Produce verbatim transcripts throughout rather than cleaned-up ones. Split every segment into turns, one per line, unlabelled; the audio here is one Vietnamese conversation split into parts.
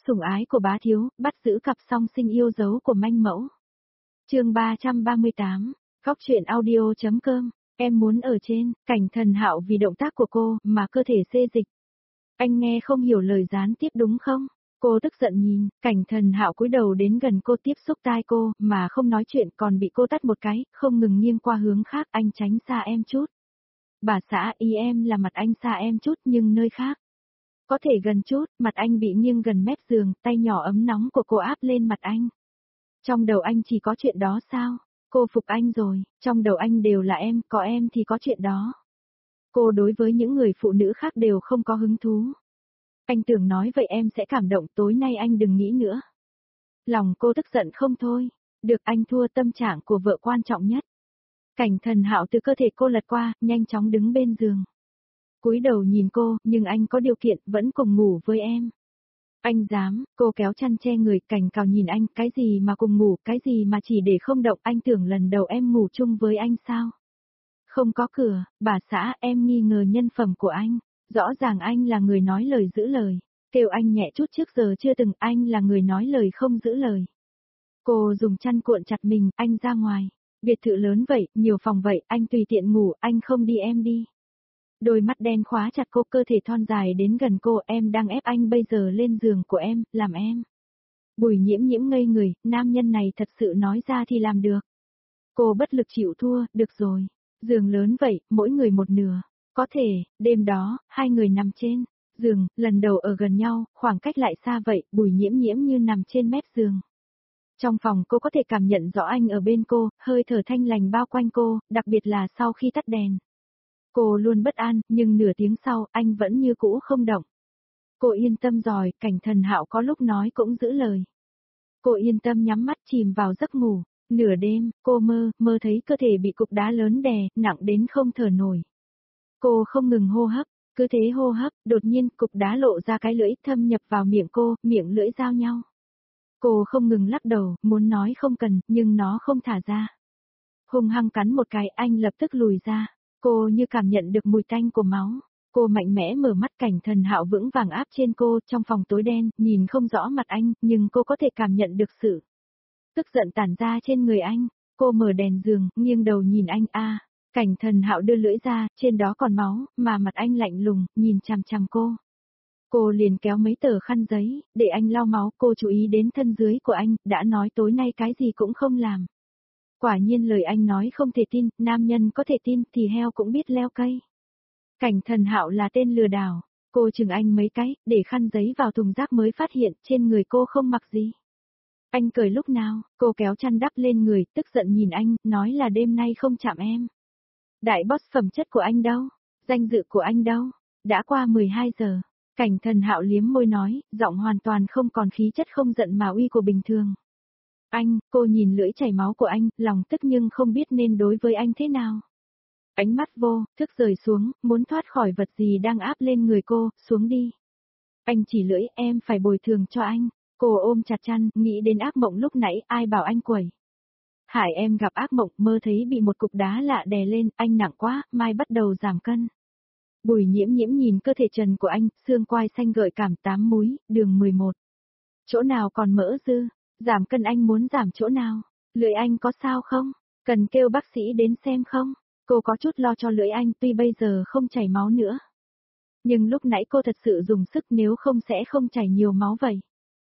Sủng ái của bá thiếu, bắt giữ cặp song sinh yêu dấu của manh mẫu. Chương ba trăm ba mươi tám, Góc truyện audio chấm com. Em muốn ở trên, Cảnh Thần Hạo vì động tác của cô mà cơ thể xê dịch. Anh nghe không hiểu lời gián tiếp đúng không? Cô tức giận nhìn, Cảnh Thần Hạo cúi đầu đến gần cô tiếp xúc tai cô mà không nói chuyện, còn bị cô tát một cái, không ngừng nghiêng qua hướng khác. Anh tránh xa em chút. Bà xã, ý em là mặt anh xa em chút nhưng nơi khác. Có thể gần chút, mặt anh bị nghiêng gần mép giường, tay nhỏ ấm nóng của cô áp lên mặt anh. Trong đầu anh chỉ có chuyện đó sao? Cô phục anh rồi, trong đầu anh đều là em, có em thì có chuyện đó. Cô đối với những người phụ nữ khác đều không có hứng thú. Anh tưởng nói vậy em sẽ cảm động, tối nay anh đừng nghĩ nữa. Lòng cô tức giận không thôi, được anh thua, tâm trạng của vợ quan trọng nhất. Cảnh Thần Hạo từ cơ thể cô lật qua, nhanh chóng đứng bên giường. Cúi đầu nhìn cô, nhưng anh có điều kiện, vẫn cùng ngủ với em. Anh dám, cô kéo chăn che người, Cảnh Cào nhìn anh, cái gì mà cùng ngủ, cái gì mà chỉ để không động, anh tưởng lần đầu em ngủ chung với anh sao? Không có cửa, bà xã, em nghi ngờ nhân phẩm của anh, rõ ràng anh là người nói lời giữ lời, kêu anh nhẹ chút trước giờ chưa từng, anh là người nói lời không giữ lời. Cô dùng chăn cuộn chặt mình, anh ra ngoài, biệt thự lớn vậy, nhiều phòng vậy, anh tùy tiện ngủ, anh không đi em đi. Đôi mắt đen khóa chặt cô, cơ thể thon dài đến gần cô, em đang ép anh bây giờ lên giường của em, làm em. Bùi Nhiễm Nhiễm ngây người, nam nhân này thật sự nói ra thì làm được. Cô bất lực chịu thua, được rồi, giường lớn vậy, mỗi người một nửa. Có thể, đêm đó, hai người nằm trên giường, lần đầu ở gần nhau, khoảng cách lại xa vậy, Bùi Nhiễm Nhiễm như nằm trên mép giường. Trong phòng cô có thể cảm nhận rõ anh ở bên cô, hơi thở thanh lành bao quanh cô, đặc biệt là sau khi tắt đèn. Cô luôn bất an, nhưng nửa tiếng sau, anh vẫn như cũ không động. Cô yên tâm rồi, Cảnh Thần Hạo có lúc nói cũng giữ lời. Cô yên tâm nhắm mắt chìm vào giấc ngủ. Nửa đêm, cô mơ, mơ thấy cơ thể bị cục đá lớn đè, nặng đến không thở nổi. Cô không ngừng hô hấp, cứ thế hô hấp, đột nhiên cục đá lộ ra cái lưỡi thâm nhập vào miệng cô, miệng lưỡi giao nhau. Cô không ngừng lắc đầu, muốn nói không cần, nhưng nó không thả ra. Hung hăng cắn một cái, anh lập tức lùi ra. Cô như cảm nhận được mùi tanh của máu. Cô mạnh mẽ mở mắt, Cảnh Thần Hạo vững vàng áp trên cô, trong phòng tối đen, nhìn không rõ mặt anh, nhưng cô có thể cảm nhận được sự tức giận tản ra trên người anh. Cô mở đèn giường, nghiêng đầu nhìn anh, a. Cảnh Thần Hạo đưa lưỡi ra, trên đó còn máu, mà mặt anh lạnh lùng, nhìn chằm chằm cô. Cô liền kéo mấy tờ khăn giấy, để anh lau máu, cô chú ý đến thân dưới của anh, đã nói tối nay cái gì cũng không làm. Quả nhiên lời anh nói không thể tin, nam nhân có thể tin thì heo cũng biết leo cây. Cảnh Thần Hạo là tên lừa đảo, cô chừng anh mấy cái, để khăn giấy vào thùng rác mới phát hiện trên người cô không mặc gì. Anh cười lúc nào, cô kéo chăn đắp lên người, tức giận nhìn anh, nói là đêm nay không chạm em. Đại boss, phẩm chất của anh đâu? Danh dự của anh đâu? Đã qua mười hai giờ. Cảnh Thần Hạo liếm môi nói, giọng hoàn toàn không còn khí chất không giận mà uy của bình thường. Anh, cô nhìn lưỡi chảy máu của anh, lòng tức nhưng không biết nên đối với anh thế nào. Ánh mắt vô, thức rời xuống, muốn thoát khỏi vật gì đang áp lên người cô, xuống đi. Anh chỉ lưỡi, em phải bồi thường cho anh. Cô ôm chặt chăn, nghĩ đến ác mộng lúc nãy, ai bảo anh quẩy. Hải em gặp ác mộng, mơ thấy bị một cục đá lạ đè lên, anh nặng quá, mai bắt đầu giảm cân. Bùi Nhiễm Nhiễm nhìn cơ thể trần của anh, xương quai xanh gợi cảm, tám múi, đường mười một. Chỗ nào còn mỡ dư? Giảm cân, anh muốn giảm chỗ nào? Lưỡi anh có sao không? Cần kêu bác sĩ đến xem không? Cô có chút lo cho lưỡi anh, tuy bây giờ không chảy máu nữa. Nhưng lúc nãy cô thật sự dùng sức, nếu không sẽ không chảy nhiều máu vậy.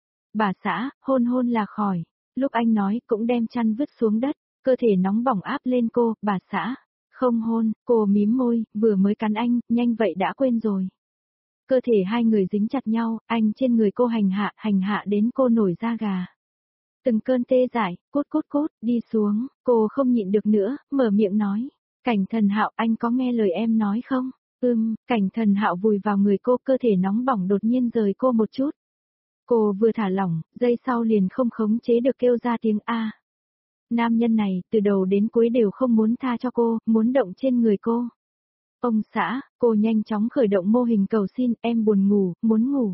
Bà xã, hôn hôn là khỏi. Lúc anh nói, cũng đem chăn vứt xuống đất, cơ thể nóng bỏng áp lên cô, bà xã. Không hôn, cô mím môi, vừa mới cắn anh, nhanh vậy đã quên rồi. Cơ thể hai người dính chặt nhau, anh trên người cô hành hạ, hành hạ đến cô nổi da gà. Từng cơn tê dại, cốt cốt cốt, đi xuống, cô không nhịn được nữa, mở miệng nói. Cảnh Thần Hạo, anh có nghe lời em nói không? Ừm, Cảnh Thần Hạo vùi vào người cô, cơ thể nóng bỏng đột nhiên rời cô một chút. Cô vừa thả lỏng, giây sau liền không khống chế được kêu ra tiếng A. Nam nhân này, từ đầu đến cuối đều không muốn tha cho cô, muốn động trên người cô. Ông xã, cô nhanh chóng khởi động mô hình cầu xin, em buồn ngủ, muốn ngủ.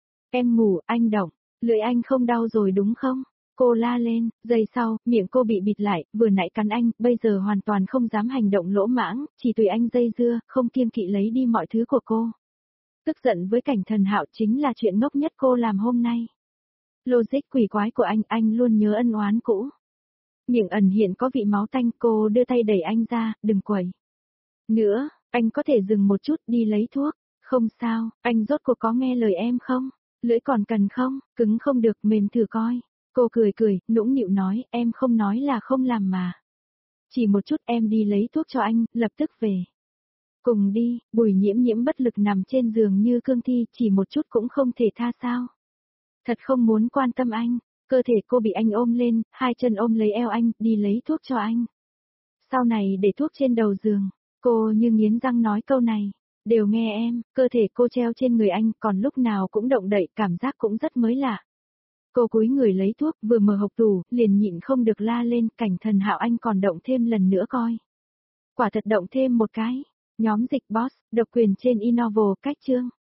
Em ngủ, anh động, lưỡi anh không đau rồi đúng không? Cô la lên, giây sau, miệng cô bị bịt lại, vừa nãy cắn anh, bây giờ hoàn toàn không dám hành động lỗ mãng, chỉ tùy anh dây dưa, không kiêng kỵ lấy đi mọi thứ của cô. Tức giận với Cảnh Thần Hạo chính là chuyện ngốc nhất cô làm hôm nay. Logic quỷ quái của anh, anh luôn nhớ ân oán cũ. Miệng ẩn hiện có vị máu tanh, cô đưa tay đẩy anh ra, đừng quẩy. Nữa, anh có thể dừng một chút đi lấy thuốc. Không sao, anh rốt cuộc có nghe lời em không? Lưỡi còn cần không? Cứng không được, mềm thử coi. Cô cười cười, nũng nịu nói, em không nói là không làm mà. Chỉ một chút em đi lấy thuốc cho anh, lập tức về. Cùng đi, Bùi Nhiễm Nhiễm bất lực nằm trên giường như cương thi, chỉ một chút cũng không thể tha sao. Thật không muốn quan tâm anh, cơ thể cô bị anh ôm lên, hai chân ôm lấy eo anh, đi lấy thuốc cho anh. Sau này để thuốc trên đầu giường, cô như nghiến răng nói câu này. Đều nghe em, cơ thể cô treo trên người anh, còn lúc nào cũng động đậy, cảm giác cũng rất mới lạ. Cô cúi người lấy thuốc, vừa mở hộc tủ, liền nhịn không được la lên, Cảnh Thần Hạo anh còn động thêm lần nữa coi. Quả thật động thêm một cái. Nhóm dịch boss, độc quyền trên Innovo cách chương.